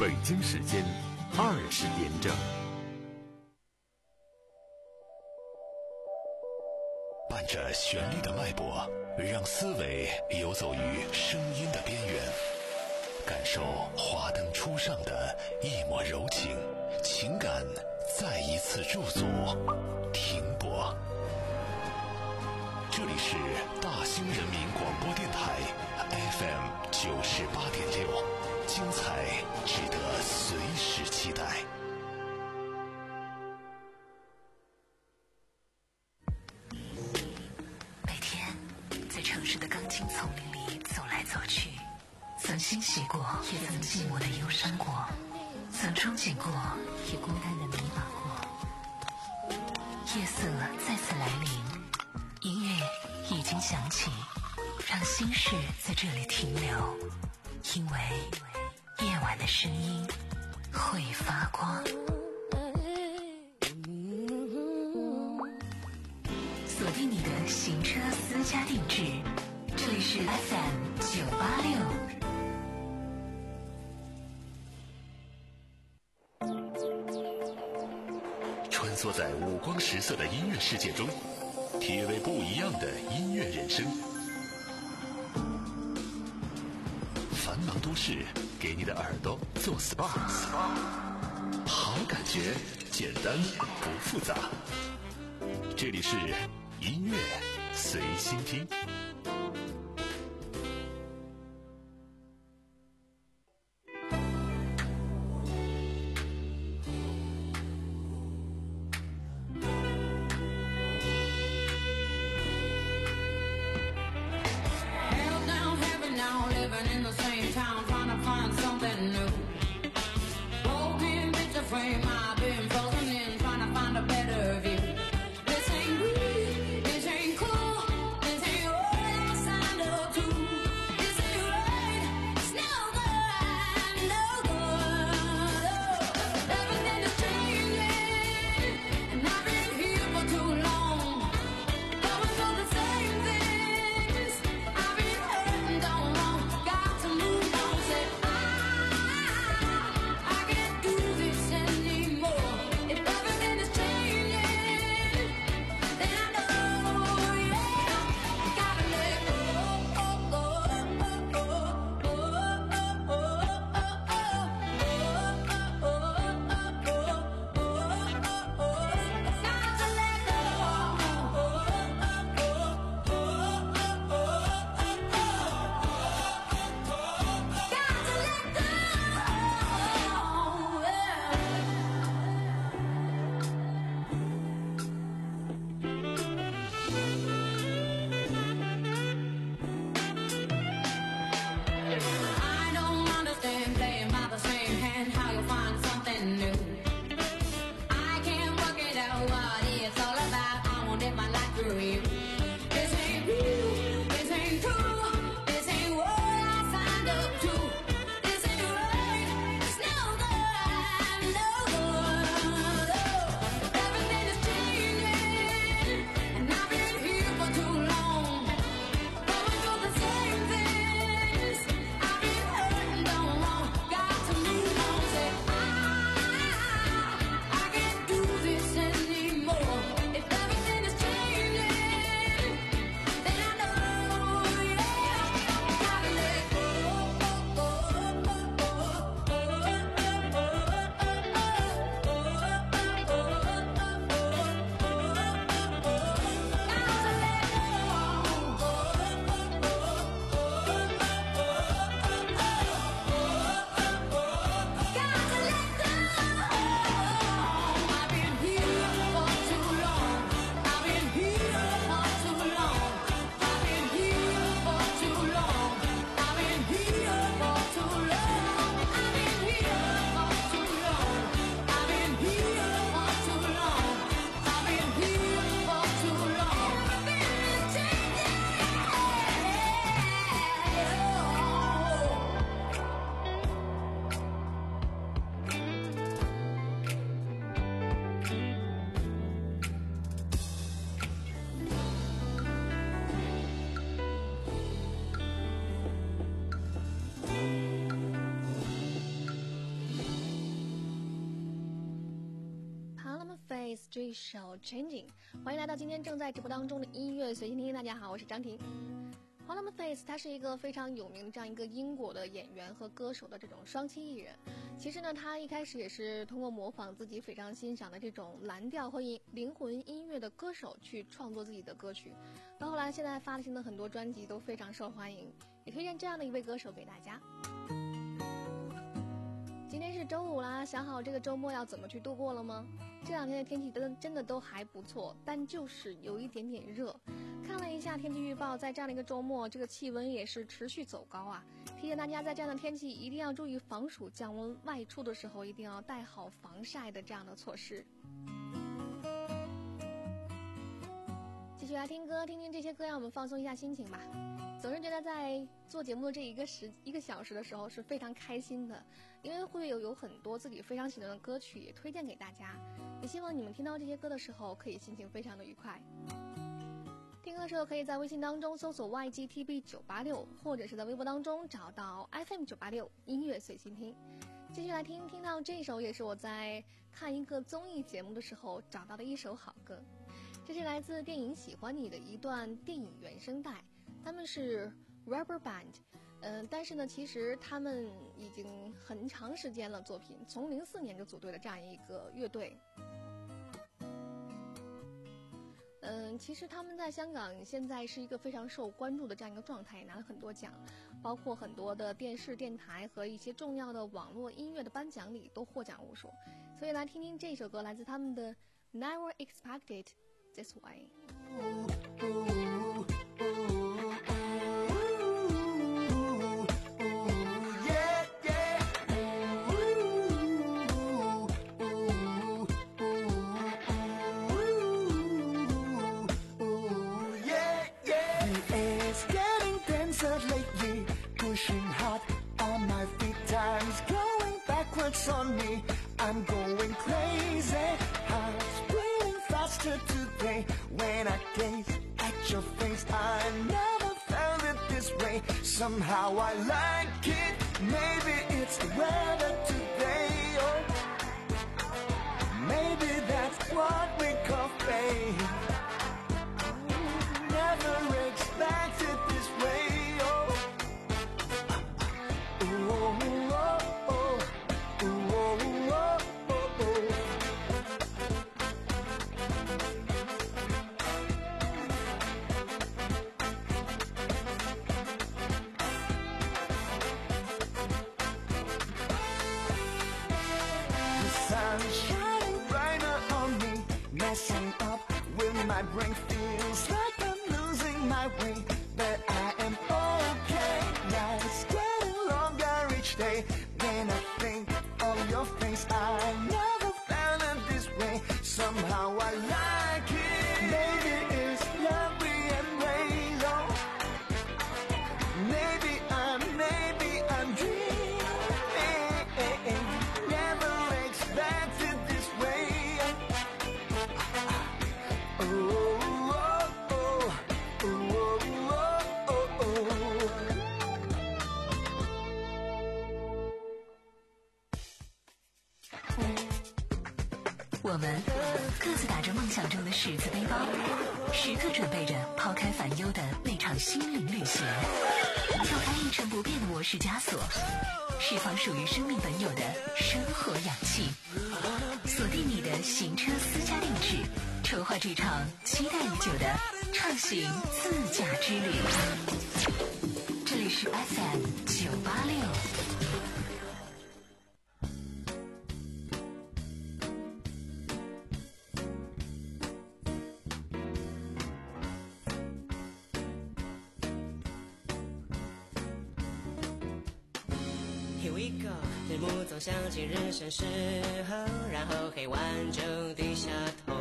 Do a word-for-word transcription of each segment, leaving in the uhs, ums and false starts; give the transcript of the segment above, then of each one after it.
北京时间二十点整。 伴着旋律的脉搏，让思维游走于声音的边缘，感受华灯初上的一抹柔情，情感再一次驻足停泊。这里是大兴人民广播电台 F M 九十八点六，精彩值得随时期待。 每天在城市的钢筋丛林里走来走去，曾欣喜过，也曾寂寞的忧伤过，曾憧憬过，也孤单的迷茫过。夜色再次来临，音乐已经响起，让心事在这里停留，因为夜晚的声音会发光。锁定你的行车私家定制，这里是 F M 九八六。 穿梭在五光十色的音乐世界中，体味不一样的音乐人生。繁忙都市，给你的耳朵做 S P A， 好感觉，简单不复杂。这里是音乐随心听。 This ain't good, this ain't cool, this ain't all I 这首 Changing。 欢迎来到今天正在直播当中的音乐随心听。大家好，我是张婷。Harlem Faith 他是一个非常有名的这样一个英国的演员和歌手的这种双栖艺人。其实呢，他一开始也是通过模仿自己非常欣赏的这种蓝调和灵魂音乐的歌手去创作自己的歌曲。到后来现在发行的很多专辑都非常受欢迎，也推荐这样的一位歌手给大家。今天是周五啦，想好这个周末要怎么去度过了吗？这两天的天气真真的都还不错，但就是有一点点热。看了一下天气预报，在这样的一个周末，这个气温也是持续走高啊。提醒大家，在这样的天气一定要注意防暑降温，外出的时候一定要带好防晒的这样的措施。继续来听歌，听听这些歌，让我们放松一下心情吧。总是觉得在做节目的这一个时一个小时的时候是非常开心的，因为会有有很多自己非常喜欢的歌曲也推荐给大家，也希望你们听到这些歌的时候可以心情非常的愉快。听歌的时候可以在微信当中搜索 Y G T B 九八六， 或者是在微博当中找到 F M 九八六 音乐随心听。继续来听，听到这首也是我在看一个综艺节目的时候找到的一首好歌，这是来自电影《喜欢你》的一段电影原声带，他们是 Rubber Band， 嗯、呃，但是呢，其实他们已经很长时间了，作品从零四年就组队的这样一个乐队。嗯，其实他们在香港现在是一个非常受关注的这样一个状态，也拿了很多奖，包括很多的电视、电台和一些重要的网络音乐的颁奖礼都获奖无数。所以来听听这首歌，来自他们的 Never Expected This Way。 On me, I'm going crazy. Heart's beating faster today. When I gaze at your face, I never felt it this way. Somehow I like it. Maybe it's the weather today. Oh, maybe that's what we call fate. Never expected this way. Oh, oh, oh, oh. Whoa, whoa, whoa, whoa. The sun's shining brighter on me, messing up with my brain. Feels like I'm losing my way, but I am okay. Nights getting longer each day. When I think of your face, I never felt it this way. Somehow I like it. Maybe it's love we embrace. Oh, maybe I'm, maybe I'm dreaming. Never expected this way. Oh, oh, oh, oh, oh, oh, oh. 我们各自打着梦想中的十字背包，时刻准备着抛开烦忧的那场心灵旅行，跳开一成不变的模式枷锁，释放属于生命本有的生活氧气，锁定你的行车私家定制，筹划这场期待已久的畅行自驾之旅。这里是 F M 九八六。 Here we go， 日暮总想起日升时候，然后黑晚就低下头，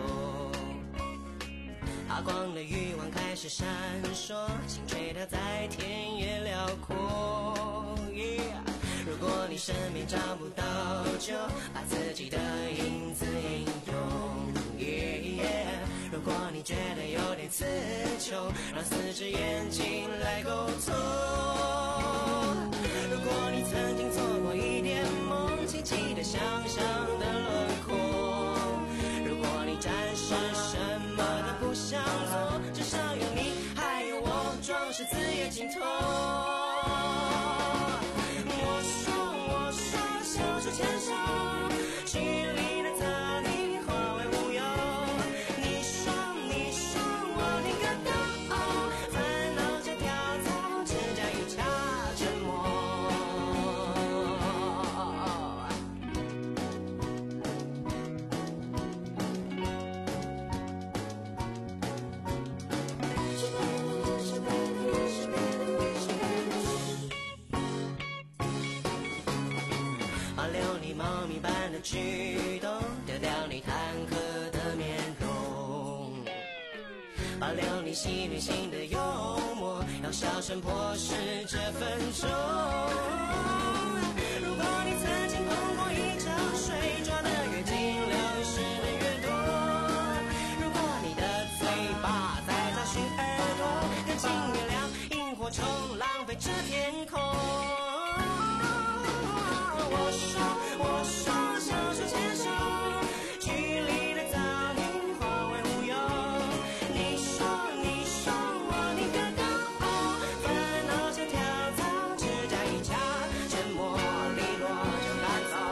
发光的欲望开始闪烁，心垂它在田野辽阔。Yeah， 如果你身边找不到，就把自己的影子引用。Yeah， yeah， 如果你觉得有点词穷，让四只眼睛来沟通。如果你曾经做过一点梦，轻轻地想象的轮廓，如果你站是字也精通。我说我说小手牵手，距离的差异化为乌有。你说你说我听个懂，烦恼就跳槽，指甲一掐，沉默。保留你猫咪般的举动，丢掉你坎坷的面容，保留你戏剧性的幽默，要小声破释这分钟。如果你曾经碰过一潮水，抓得越紧，流失的越多。如果你的嘴巴在找寻耳朵，跟进月亮、萤火虫，浪费这天空。我说我说小手牵手，距离的噪音化为乌有。你说你说我听个懂，烦恼像跳蚤，指甲一掐，沉默利落就赶走。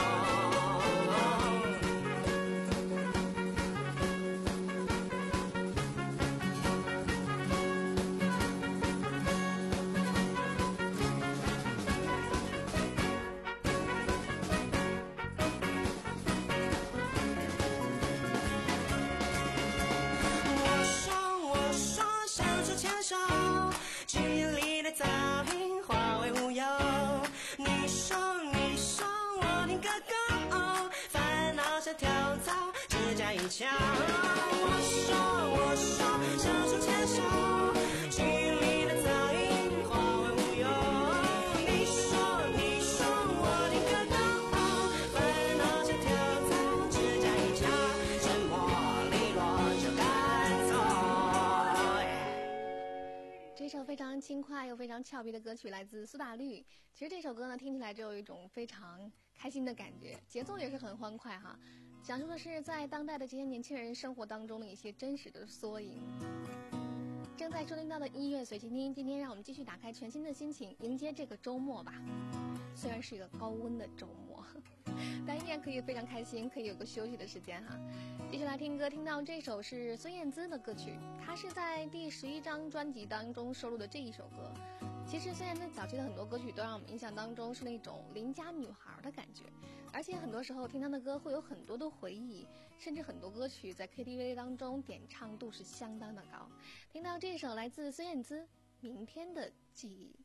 我说我说小手牵手，距离的噪音化为乌有。你说你说我听个够，烦恼像跳蚤，指甲一掐。我说我说小手牵手，距离的噪音化为乌有。你说你说我听个够，烦恼像跳蚤，指甲一掐，沉默利落就赶走。 这首非常轻快又非常俏皮的歌曲来自苏打绿。其实这首歌呢，听起来就有一种非常开心的感觉，节奏也是很欢快哈。讲述的是在当代的这些年轻人生活当中的一些真实的缩影。正在收听到的音乐随机听，今天让我们继续打开全新的心情，迎接这个周末吧。虽然是一个高温的周末，但依然可以非常开心，可以有个休息的时间哈。继续来听歌，听到这首是孙燕姿的歌曲，她是在第十一张专辑当中收录的这一首歌。其实孙燕姿早期的很多歌曲都让我们印象当中是那种邻家女孩的感觉，而且很多时候听她的歌会有很多的回忆，甚至很多歌曲在 K T V 当中点唱度是相当的高。听到这首来自孙燕姿《明天的记忆》。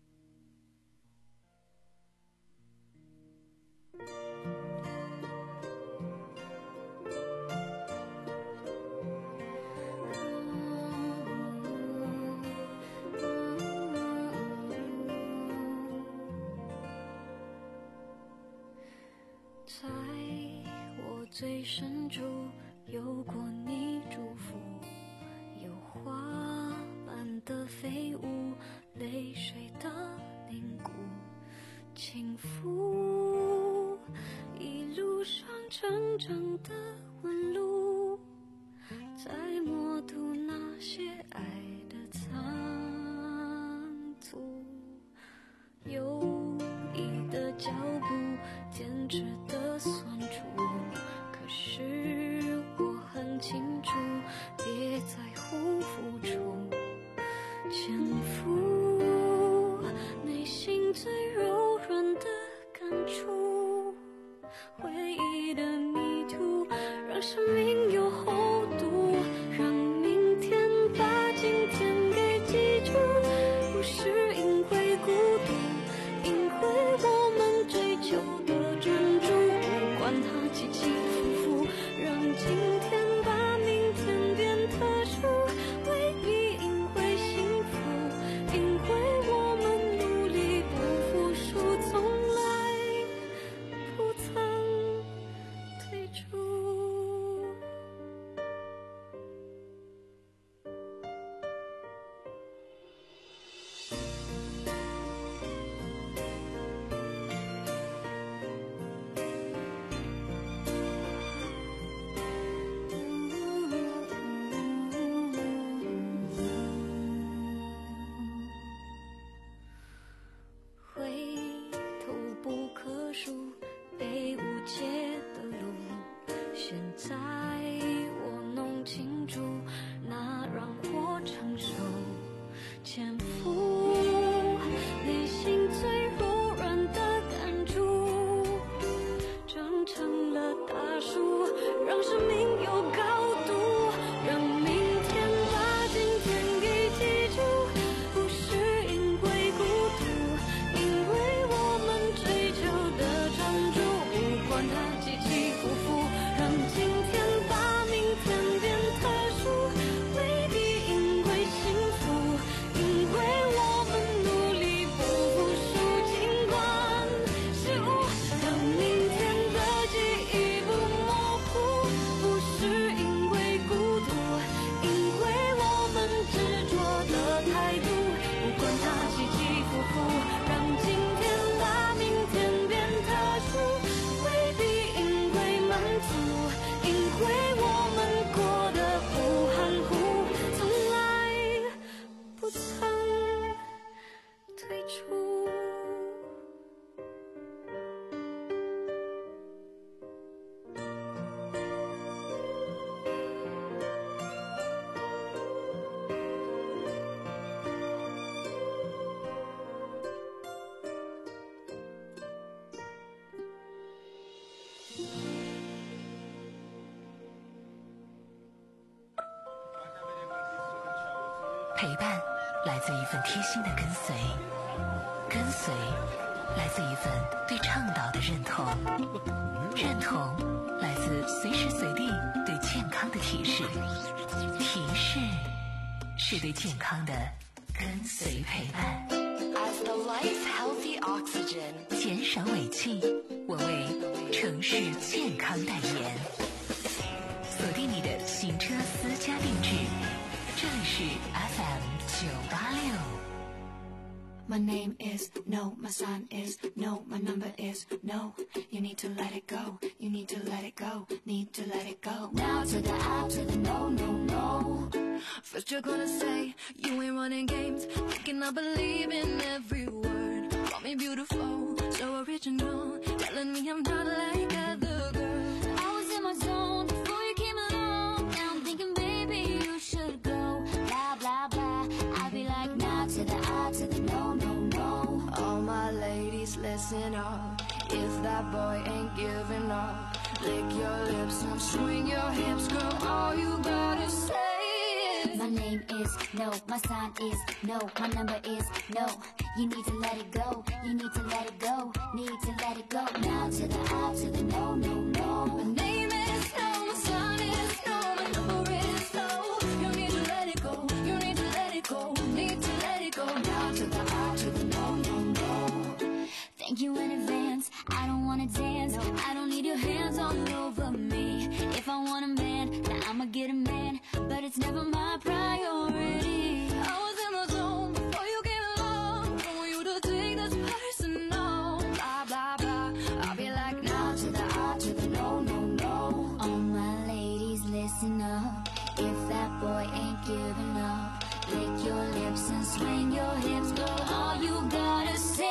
在我最深处有过你祝福，有花般的飞舞，泪水的凝固，轻抚一路上成长的纹路，在默读那些爱的残图，有意的脚步，坚持的酸楚，可是我很清楚，别在乎付出，潜伏内心最柔软的感触，回忆的迷途，让生命有厚度，让明天把今天给记住，不是因为孤独，因为我们追求的专注，不管它起起伏伏，让今天把明天变特殊，未必因为幸福，因为我们努力不服输，从来不曾退出。 陪伴来自一份贴心的跟随，跟随来自一份对倡导的认同，认同来自随时随地对健康的提示，提示是对健康的跟随陪伴。 As the lights healthy oxygen， 减少尾气，我为城市健康代言。锁定你的行车私家定制，这里是 F M 九八六。 My name is no, my sign is no, my number is no. You need to let it go, you need to let it go, need to let it go. Now to the I, to the no, no, no. First you're gonna say you ain't running games, thinking I believe in every word. Call me beautiful, so original, telling me I'm not like other girls. I was in my zone before you came along. Now I'm thinking, baby, you should go. Blah, blah, blah. I'll be like, now to the I, to the no, no, no. All my ladies, listen up. If that boy ain't giving up, lick your lips and swing your hips, girl, all you gotta say is my name is no, my sign is no, my number is no. You need to let it go, you need to let it go, need to let it go. Now to the I, to the no, no, no. My name is no, my sign is no, my number is no. You need to let it go, you need to let it go, need to let it go. Now to the I, to the no, no, no. Thank you in advance, I don't wanna dance, I don't need your hands all over me. If I want a man, then I'ma get a man, but it's never my priority. I was in the zone before you came along, don't want you to take this personal. Blah, blah, blah, I'll be like now to the I, to the no, no, no. All my ladies, listen up. If that boy ain't giving up, lick your lips and swing your hips, girl, all you gotta say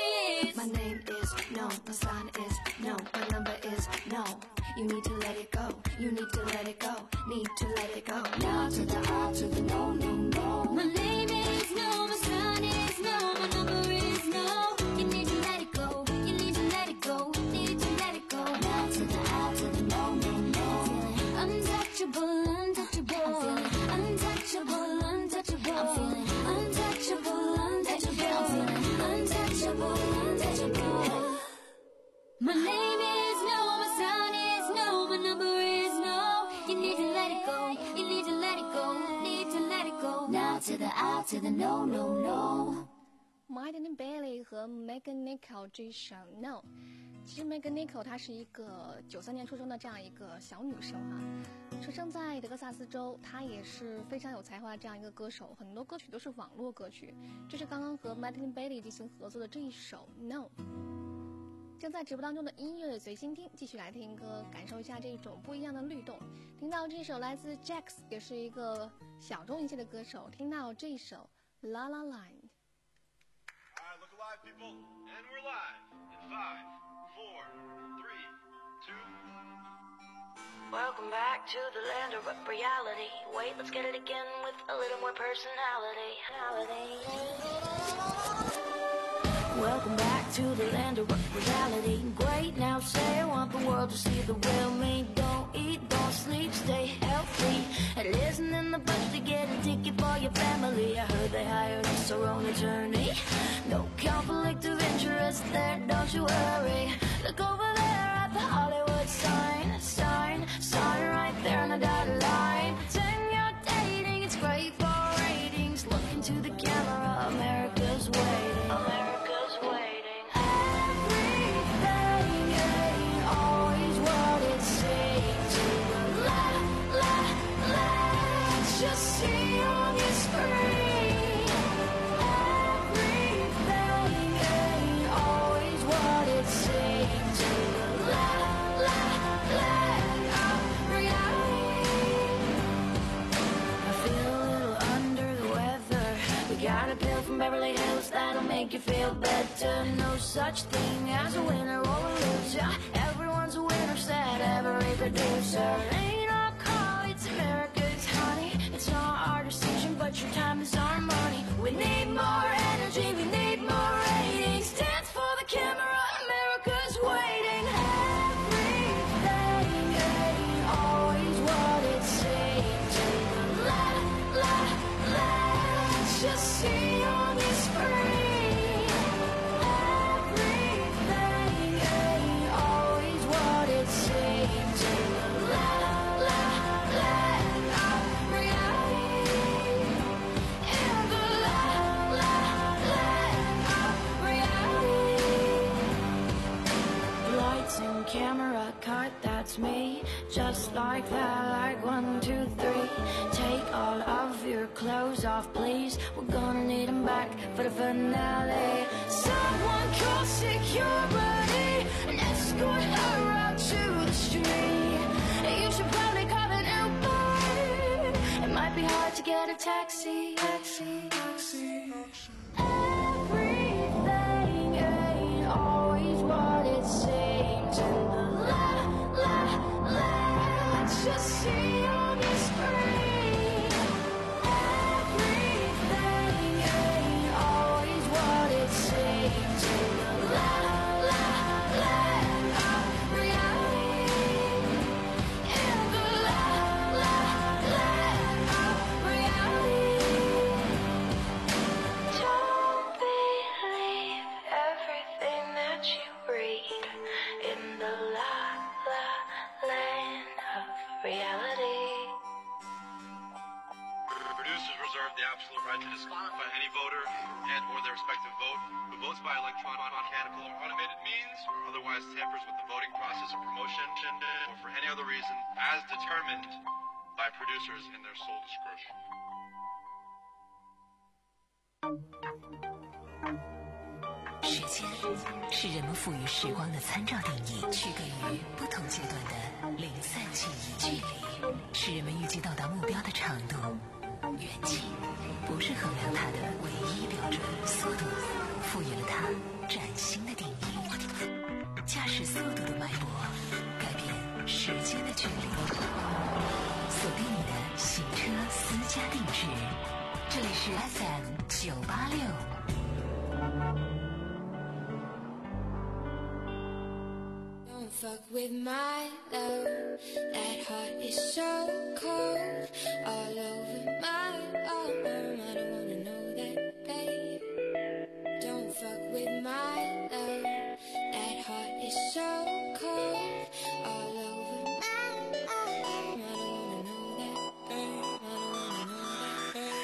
is my name is no, my sign is no, my number is no. You need to let it go, you need to let it go, need to let it go. Now to the I, to the no, no, no. My name is no, my sign is no, my number is no. You need to let it go, you need to let it go, need to let it go. Now to the I, to the no, no, no. I'm feeling untouchable, untouchable. I'm feeling untouchable, untouchable. I'm feeling untouchable, untouchable. I'm feeling untouchable, untouchable. My name is no, my sign is no, my number is no. You need to let it go, you need to let it go, need to let it go. Now to the I, to the no, no, no. Martin Bailey 和 Megan Nichol 这一首 No。其实 Megan Nichol 她是一个九三年出生的这样一个小女生哈、啊，出生在德克萨斯州，她也是非常有才华的这样一个歌手，很多歌曲都是网络歌曲。这是刚刚和 Martin Bailey 进行合作的这一首 No。正在直播当中的音乐随心听，继续来听歌，感受一下这种不一样的律动。听到这首来自 Jax， 也是一个小众一些的歌手，听到这一首 La La Land。Alright, look alive, people, and we're live in five, four, three, two. Welcome back to the land of reality. Wait, let's get it again with a little more personality. Welcome back to the land of reality. Great, now say I want the world to see the real me. Don't eat, don't sleep, stay healthy. And listen in the budget to get a ticket for your family. I heard they hired us our own attorney. No conflict of interest there, don't you worry. Look over there at the Hollywood sign. Sign, sign right there on the dotted line. Pretend you're dating, it's great for ratings. Look into the camera, America's waiting. America's waiting. Everything ain't always what it seems. La, la, let's just see on your screen. Everything ain't always what it seems. La, la, let out reality. I feel a little under the weather. We got a pill from Beverly Hills that'll make you feel better. No such thing as a winner or a loser. Everyone's a winner, said every producer. Ain't our call, it's America's honey. It's not our decision, but your time is our money. We need more energy, we need more ratings. Dance for the camera, America's waiting. Everything ain't always what it seems. La, la, la. lights and camera cut, that's me. Just like that, like one, two, three. Take all of your clothes off, please. We're gonna need them back for the finale. Someone call security and escort her out to the street. You should probably call an Uber. It might be hard to get a taxi. Taxi, taxi. Everything ain't always what it seems. And the la, la, lights you see on the screen. Everything ain't always what it seems. And the la, la, land of reality. In the la, la, land of reality. Don't believe everything that you read in the la, la, land of reality. Producers reserve the absolute right to disqualify any voter and or their respective vote who votes by electronic, mechanical, or automated means, or otherwise tampers with the voting process or promotion, or for any other reason as determined by producers in their sole discretion. 时间是人们赋予时光的参照定义，区隔于不同阶段的零散记忆。距离是人们预计到达目标的长度，远近不是衡量它的唯一标准。速度赋予了它崭新的定义。驾驶速度的脉搏改变时间的距离。锁定你的行车私家定制，这里是 F M 九八六。 Don't fuck with my love. That heart is so cold. All over my arm. I don't wanna know that, babe. Don't fuck with my love. That heart is so cold. All over my arm. I don't wanna know that, babe. I don't wanna know that, babe.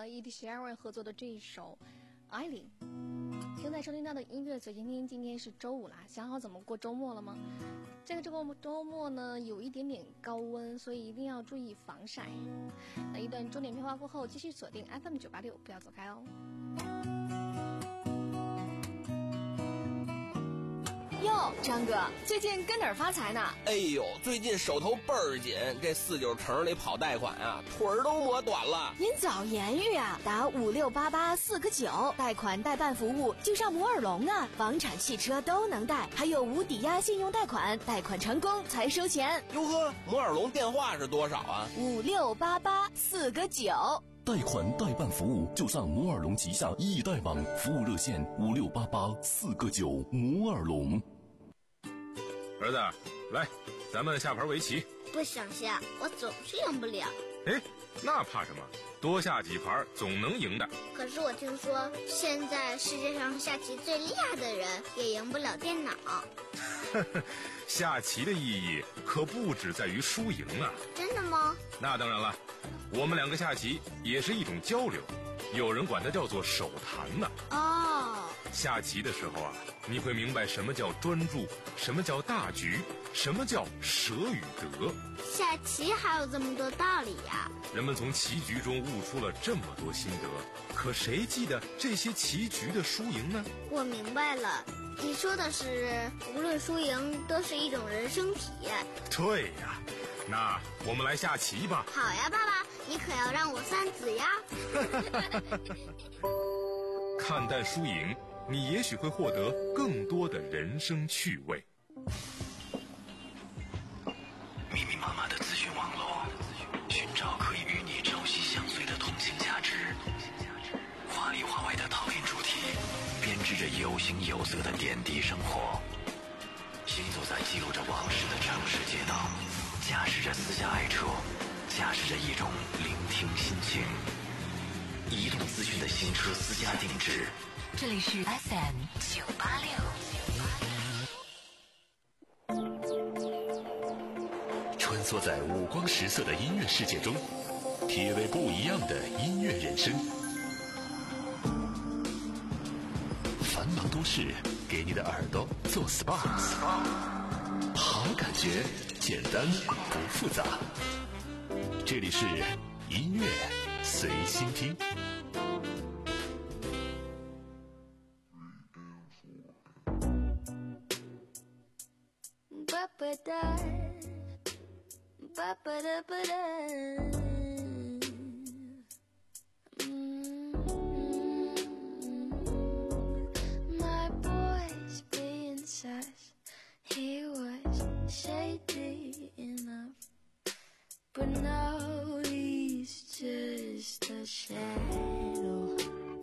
Ed Sheeran 合作的这一首《艾琳》。正在收听到的音乐随心听，今天是周五啦，想好怎么过周末了吗？这个这个周末呢，有一点点高温，所以一定要注意防晒。那一段重点片花过后，继续锁定 F M 九八六，不要走开哦。 哟，张哥，最近跟哪儿发财呢？ 哎呦，最近手头倍儿紧，这四九城里跑贷款啊，腿儿都磨短了。 您早言语啊，打五六八八四个九，贷款代办服务就上摩尔龙啊，房产、汽车都能贷，还有无抵押信用贷款，贷款成功才收钱。 哟呵，摩尔龙电话是多少啊？ 五六八八四个九。 贷款代办服务就上摩尔龙旗下易贷网，服务热线五六八八四个九。摩尔龙。 儿子，来，咱们下盘围棋。 不想下，我总是赢不了。 哎，那怕什么？多下几盘总能赢的。 可是我听说，现在世界上下棋最厉害的人也赢不了电脑。 下棋的意义可不只在于输赢啊。 真的吗？ 那当然了，我们两个下棋也是一种交流，有人管它叫做手谈呢。 哦， 下棋的时候啊，你会明白什么叫专注，什么叫大局，什么叫舍与得。 下棋还有这么多道理呀！ 人们从棋局中悟出了这么多心得，可谁记得这些棋局的输赢呢？ 我明白了，你说的是无论输赢都是一种人生体验。 对呀，那我们来下棋吧。 好呀，爸爸，你可要让我三子呀。 看淡输赢，你也许会获得更多的人生趣味。 密密麻麻的资讯网络，寻找可以与你朝夕相随的同性价值，华里华外的讨论主题，编织着有形有色的点滴生活，行走在记录着往事的城市街道，驾驶着私家爱车，驾驶着一种聆听心情。移动资讯的新车私家定制， 这里是 F M 九八六。 穿梭在五光十色的音乐世界中，体味不一样的音乐人生。繁忙都市给你的耳朵做 S P A， 好感觉，简单不复杂。这里是音乐随心听。 My boy's being sus. He was shady enough, but now he's just a shadow.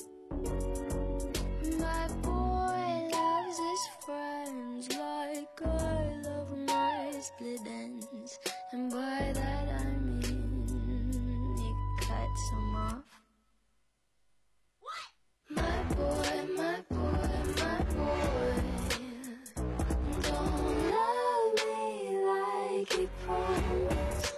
My boy loves his friends like I love my split ends, and by that I mean he cuts them off. My boy, my boy, my boy, don't love me like he promised.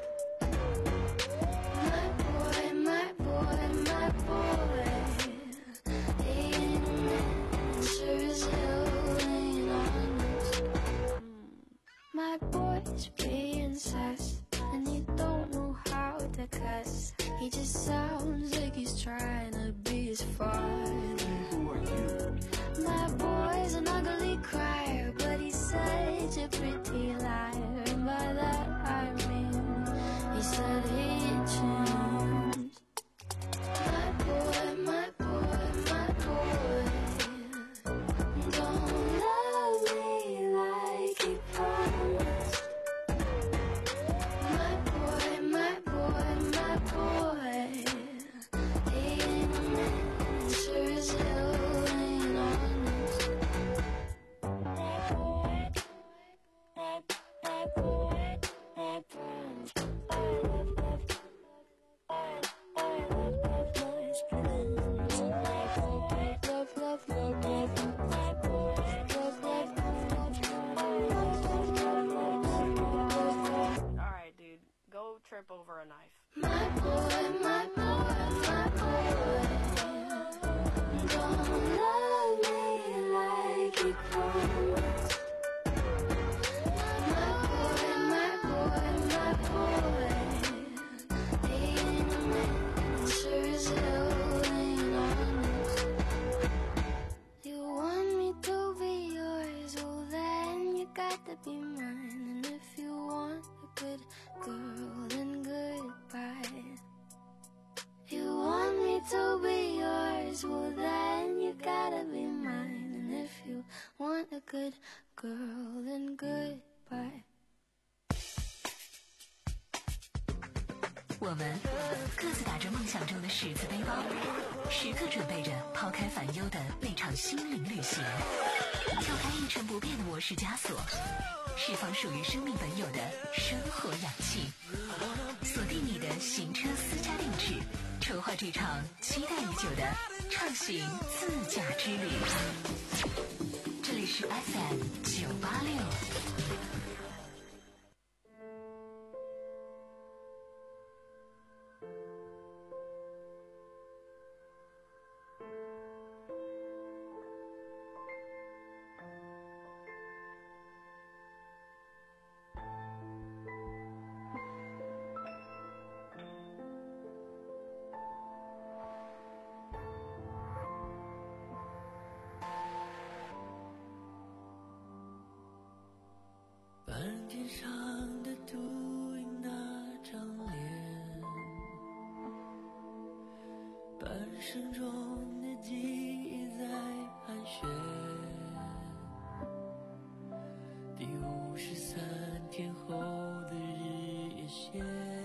My boy, my boy, my boy, he sure as hell ain't honest. My boy's being sus, and he don't know how to cuss. He just sounds like he's trying to be his father. Who are you? My boy's an ugly crier, but he's such a pretty liar. And by that I mean he said he changed. My boy, my boy, my boy, don't love me like he promised. My boy, my boy, my boy, he sure as hell ain't honest. My boy, my, my boy, my boy, I love, love, I, I love, love my friends. My boy, love, love, love, love, my boy, love, love, love, love, love, love, love, love. Alright, dude, go trip over a knife. My boy, my boy, my boy. good girl, then goodbye. 我们各自打着梦想中的十字背包，时刻准备着抛开烦忧的那场心灵旅行，跳开一成不变的模式枷锁，释放属于生命本有的生活氧气，锁定你的行车私家定制，筹划这场期待已久的畅行自驾之旅。这里是 F M 九八六。 半天上的秃鹰那张脸，半生中的记忆在盘旋，第五十三天后的日夜线，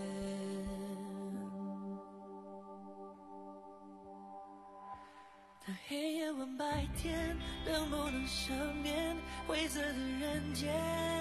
当黑夜问白天能不能赦免灰色的人间，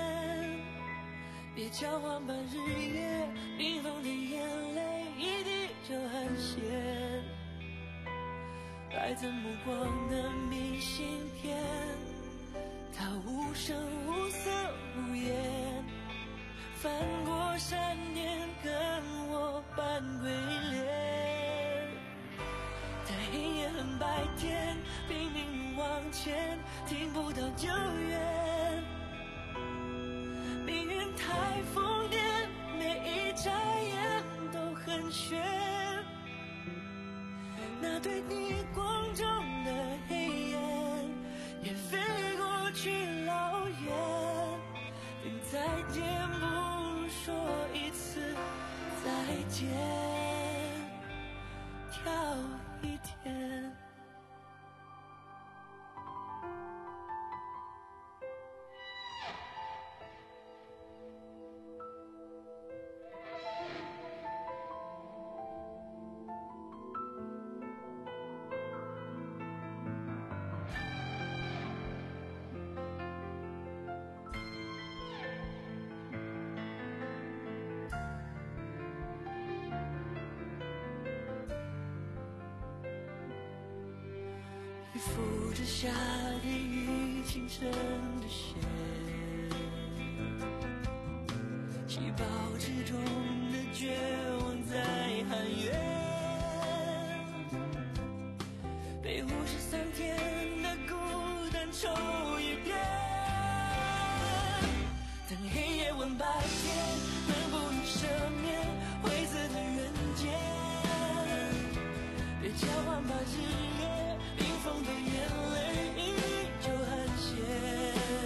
别交换吧日月冰封的眼泪，一滴就很咸，来自目光的明信片，它无声无色无言，翻过山巅跟我扮鬼脸，在黑夜和白天拼命往前，听不到救援，命运太疯癫，每一眨眼都很悬，那对逆光中的黑眼也飞过去老远，连再见不如说一次再见，跳一天。背负着夏天与清晨的雪，细胞之中的绝望在喊冤，被五十三天的孤单抽一遍，等黑夜问白天能不能赦免灰色的人间，别交换吧日夜冰封的眼泪依旧很咸，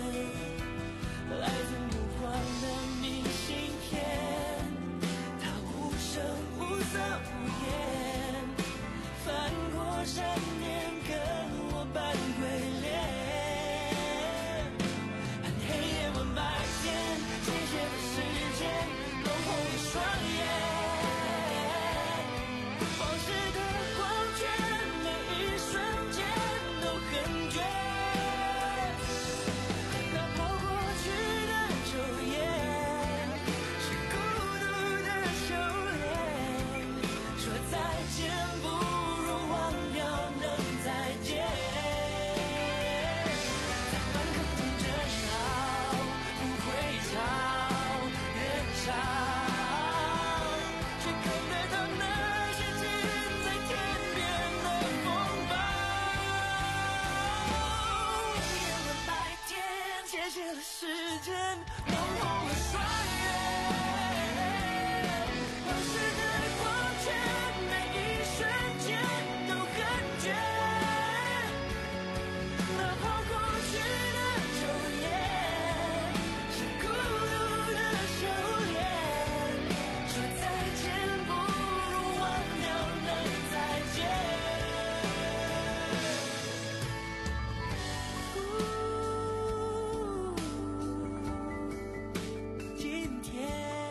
谢了时间，弄红了双眼，往事的光圈，每一瞬间都很绝。那跑过去的昼夜，是孤独的修炼。说再见不如忘掉能再见。今天，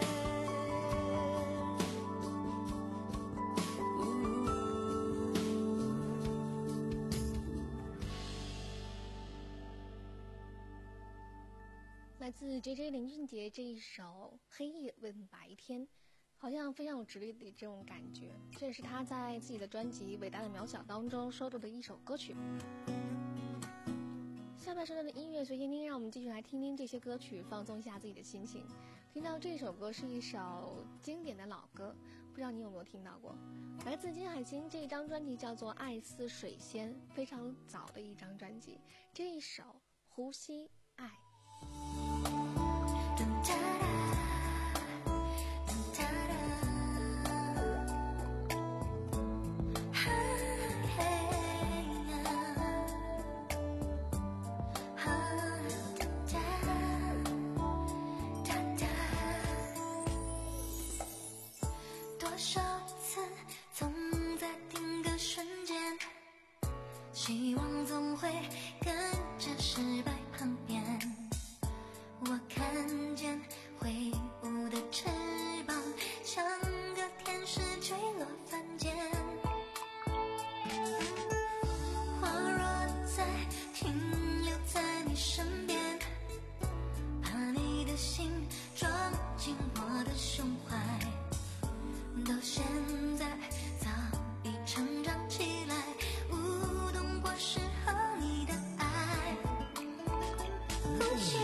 来自 J J 林俊杰这一首《黑夜问白天》，好像非常有直立的这种感觉。这也是他在自己的专辑《伟大的渺小》当中收录的一首歌曲。下半时段的音乐随听听，让我们继续来听听这些歌曲，放松一下自己的心情。听到这首歌是一首经典的老歌，不知道你有没有听到过？来自金海心这一张专辑叫做《爱似水仙》，非常早的一张专辑。这一首《呼吸爱》。 多少次总在定格瞬间，希望总会跟着失败旁边。我看见挥舞的翅膀，像个天使坠落凡间。花若再停留在你身边，把你的心装进我的胸怀。到现在早已成长起来，舞动过适合你的爱。呼吸，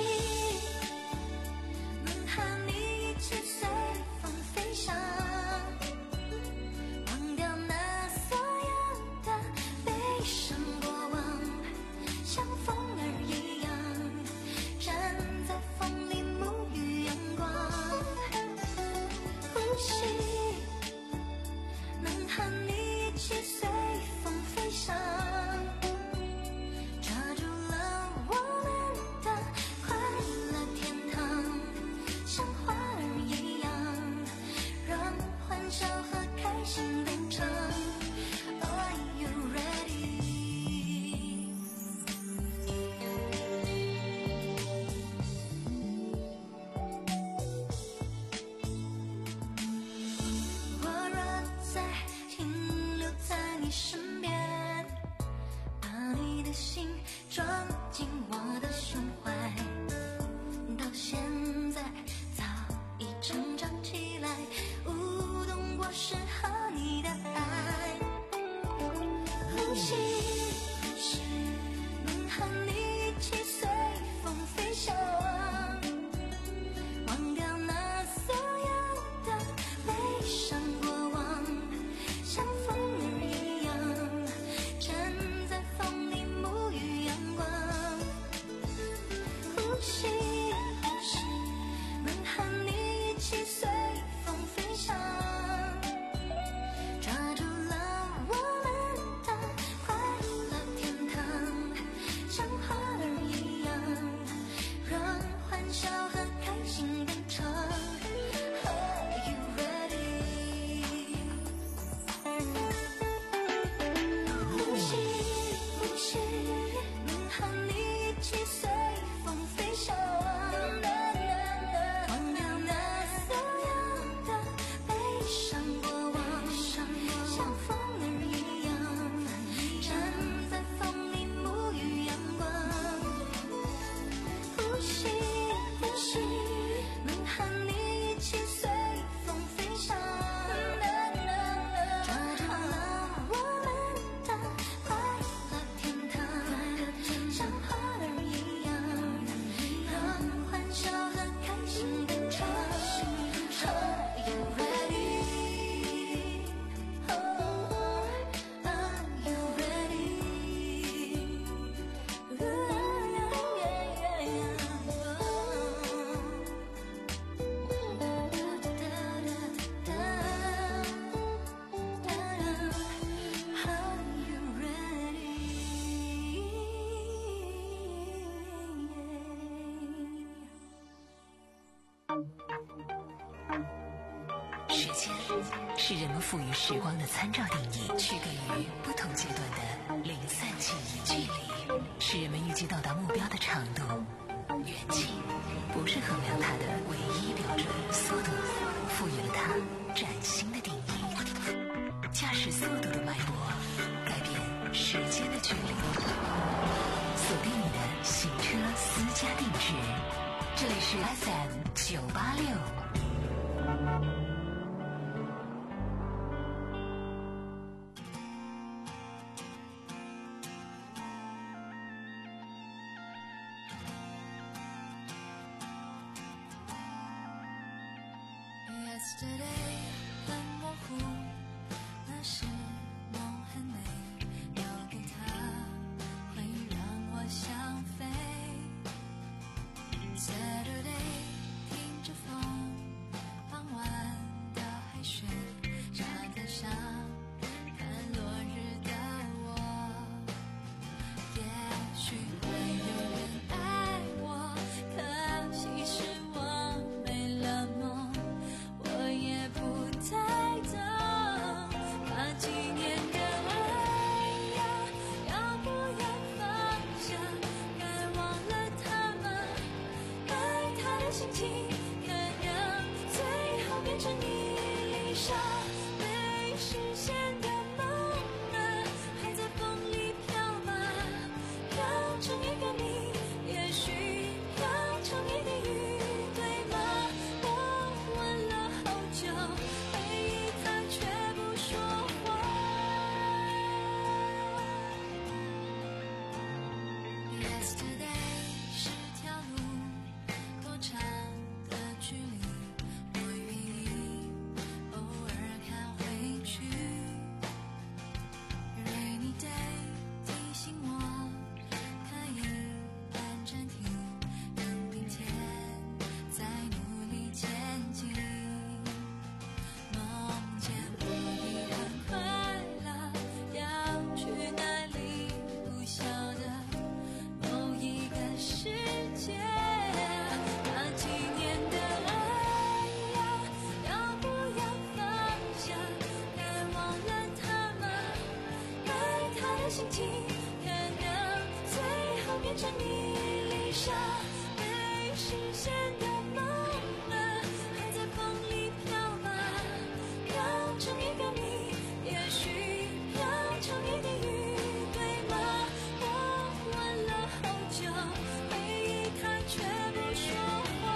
能和你一起随风飞翔，忘掉那所有的悲伤过往，像风儿一样站在风里沐浴阳光。呼吸，能和你一起随风飞翔，抓住了我们的快乐天堂，像花儿一样，让欢笑和开心变长。Are you ready？ 我若再停留在你身边，把你的心装进我的胸怀。到现在早已成长起来，舞动过适合你的爱。呼吸，能和你一起随风飞翔，忘掉那所有的悲伤过往，像风儿一样站在风里沐浴阳光。呼吸，能和你一起随风飞翔，抓住了我们的快乐天堂，像花儿一样，让欢笑和开心变长。Are you ready？ 呼吸，呼吸，能和你一起随风飞翔。 是人们赋予时光的参照定义，区隔于不同阶段的零散记忆距离，是人们预计到达目标的长度。远近不是衡量它的唯一标准，速度赋予了它崭新的定义。驾驶速度的脉搏，改变时间的距离。锁定你的行车私家定制，这里是 F M 九八六。 Yesterday 很模糊，那是梦很美，留给他会让我想飞。Saturday 听着风，傍晚的海水，沙滩上看落日的我，也许会有人爱我，可惜是我没了梦。我也不太懂，那几年的爱呀，要不要放下？该忘了他吗？爱他的心情，可能最后变成一粒沙，没实现的梦啊，还在风里飘吗？飘成一个谜，也许飘成一滴雨，对吗？我问了好久，回忆它却不说话。Yesterday 是条路，多长的距离，我愿意偶尔看回去。Rainy day 提醒我可以按暂停，等明天再努力前进。梦见我你很快乐，要去哪里不晓得，某一个世界。那几年的爱呀，要不要放下？该忘了他吗？爱他的心情，可能最后变成一粒沙，没实现的梦啊，还在风里飘吗？飘成一个谜，也许飘成一滴雨，对吗？我问了好久，回忆它却不说话。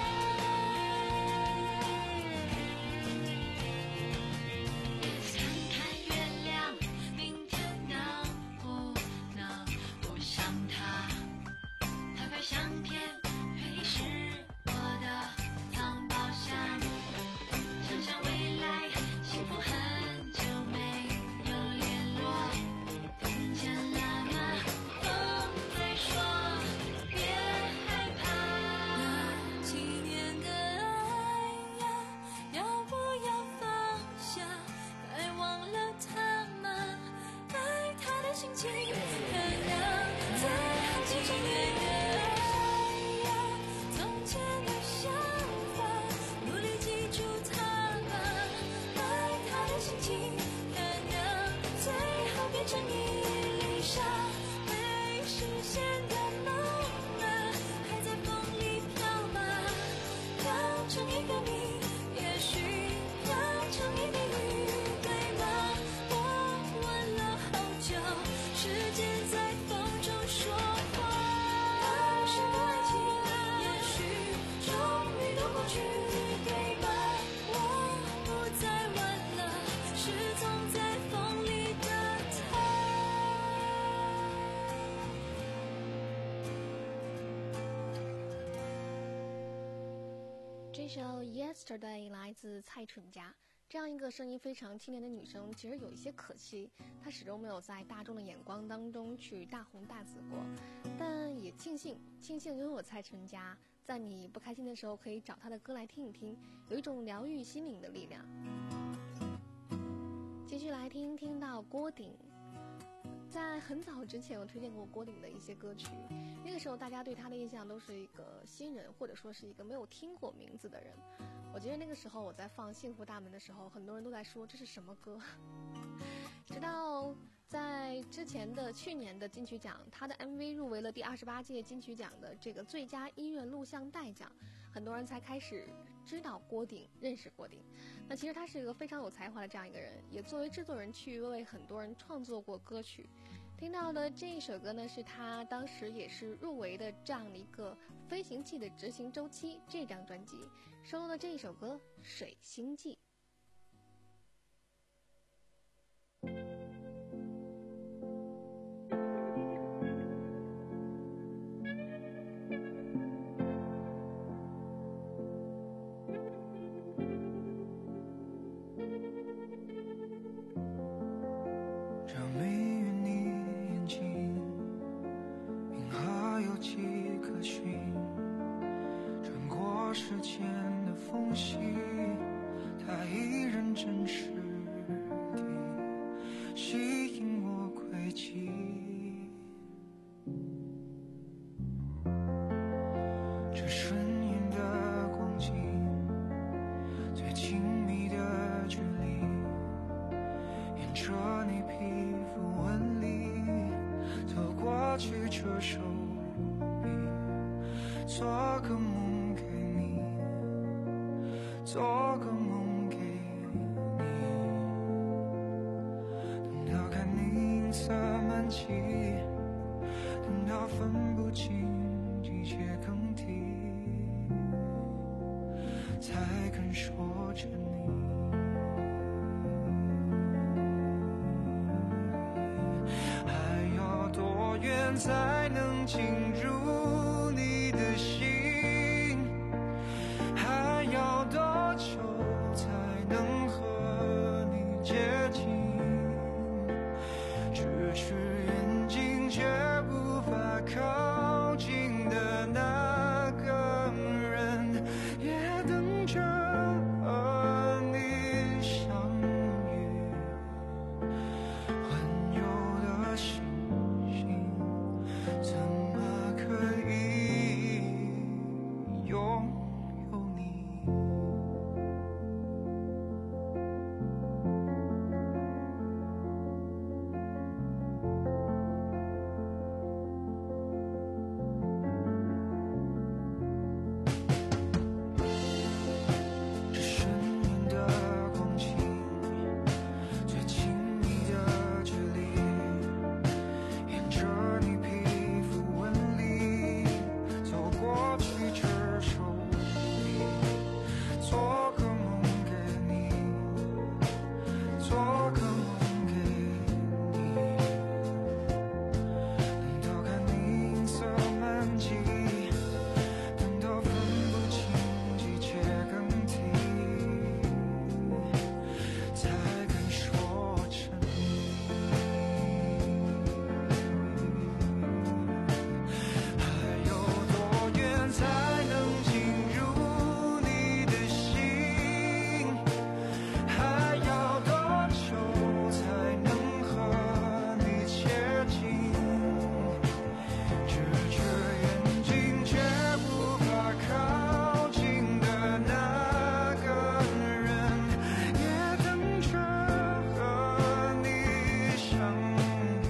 看看月亮，明天能不能不想他？拍拍相片，配是我的藏宝箱。想想未来，幸福很久没有联络，听见了吗？风在说，别害怕。那几年的爱呀，要不要放下？该忘了他吗？爱他的心情，可能在好几十年的爱呀，从前的想法，努力记住他吧。爱他的心情，可能最后变成一粒沙，没实现的梦啊，还在风里飘吗？飘成一个谜，也许飘成一滴雨，对吗？我问了好久，时间在风中说话。当时的爱情，也许终于都过去，对吗？我不再问了，失踪在风里的他。 这首 Yesterday 来自蔡淳佳。这样一个声音非常清甜的女生，其实有一些可惜，她始终没有在大众的眼光当中去大红大紫过。但也庆幸，庆幸拥有蔡淳佳，在你不开心的时候可以找她的歌来听一听，有一种疗愈心灵的力量。继续来听，听到郭顶。在很早之前，我推荐过郭顶的一些歌曲，那个时候大家对他的印象都是一个新人，或者说是一个没有听过名字的人。 我记得那个时候我在放《幸福大门》的时候，很多人都在说这是什么歌。直到在之前的去年的金曲奖，他的 M V 入围了第二十八届金曲奖的这个最佳音乐录像带奖，很多人才开始知道郭顶，认识郭顶。那其实他是一个非常有才华的这样一个人，也作为制作人去为很多人创作过歌曲。听到的这一首歌呢，是他当时也是入围的这样的一个《飞行器的执行周期》这张专辑收录的这一首歌《水星记》。 才能进入你的心，还要多久才能和你接近？咫尺远近却无法靠近的那个人，也等着和你相遇。环游的心怎么可以拥有你？这深远的光景，最亲密的距离，沿着你皮肤纹理走过去，这手臂，做个梦给你，做个梦给你，等到看你银色满际，等到分不清季节更替，才敢说沉溺。还有多远才能进入你的心？还要多久才能和你接近？咫尺远近却无法靠近的那个人，也等着和你相遇。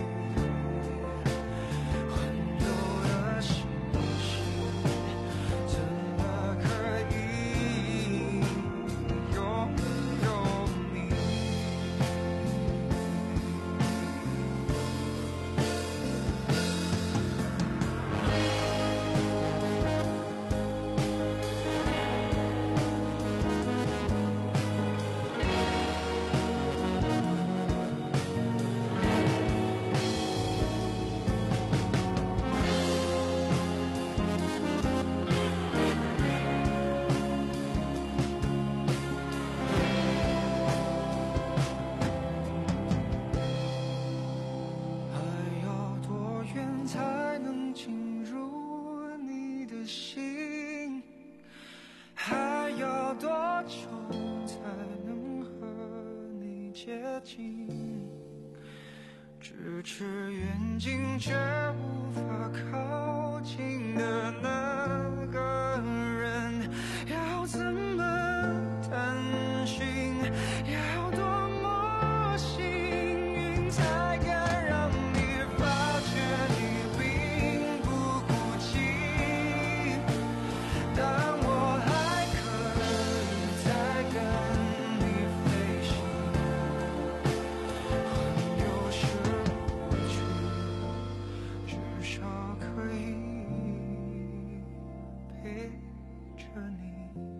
环游的星星，怎么可以拥有你？还要多远才能进入你的心？还要多久才能和你接近？咫尺远近却无法靠近的那个人，要怎么陪着你。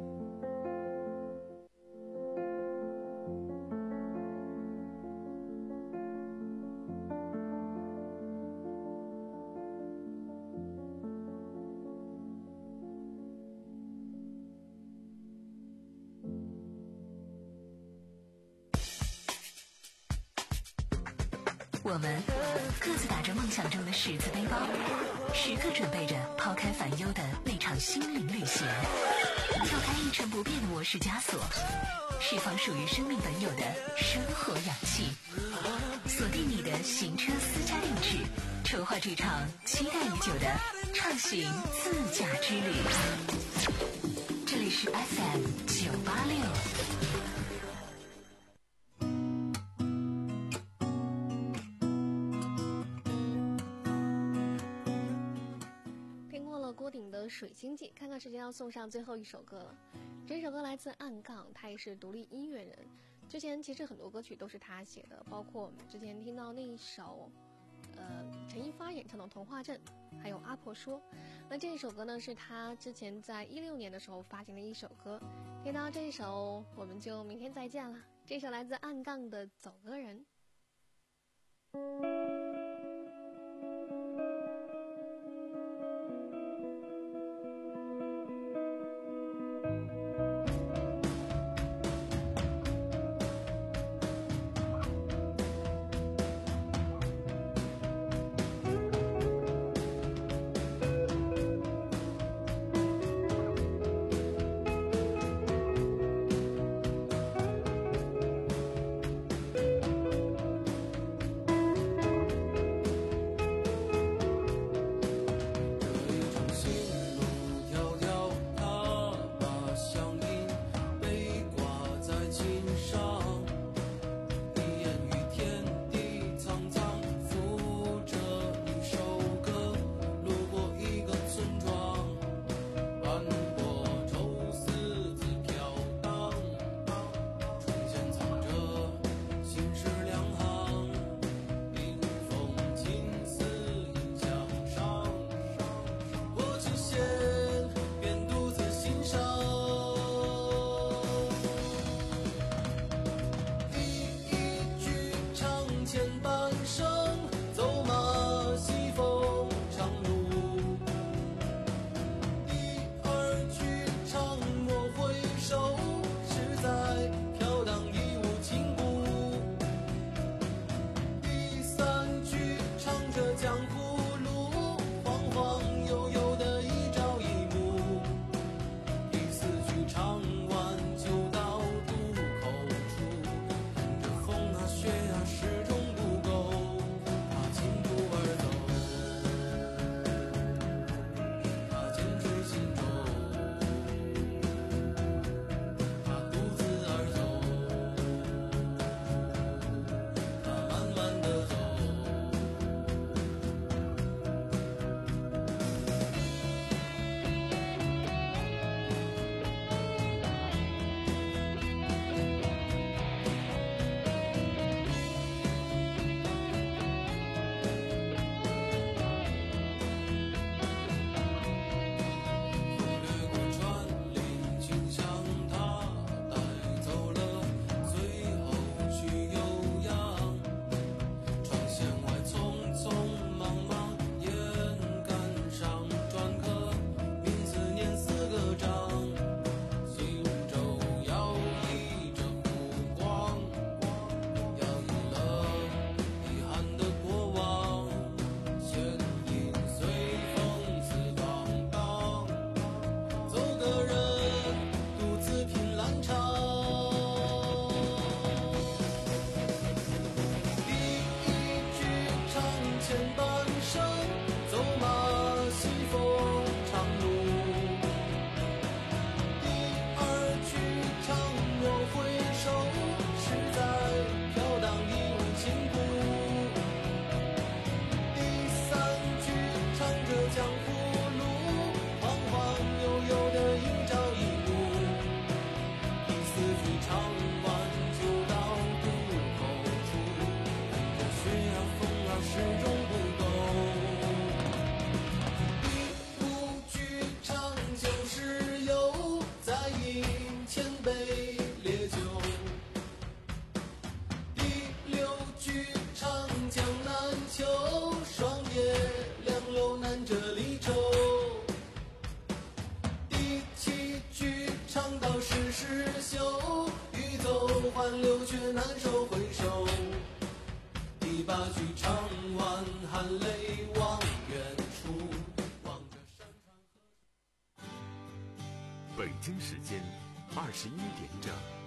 我们各自打着梦想中的十字背包，时刻准备着抛开烦忧的那场心灵旅行，跳开一成不变的模式枷锁，释放属于生命本有的生活氧气，锁定你的行车私家定制，筹划这场期待已久的畅行自驾之旅。这里是 F M 九八六。 水星记，看看时间要送上最后一首歌了。这首歌来自暗杠，他也是独立音乐人。之前其实很多歌曲都是他写的，包括我们之前听到那一首，呃，陈一发演唱的《童话镇》，还有《阿婆说》。那这一首歌呢，是他之前在一六年的时候发行的一首歌。听到这一首，我们就明天再见了。这首来自暗杠的《走歌人》。 一起去唱到世事休，欲走还留却难收回首。第八句唱完，含泪望远处，望着山川河。 北京时间二十一点整。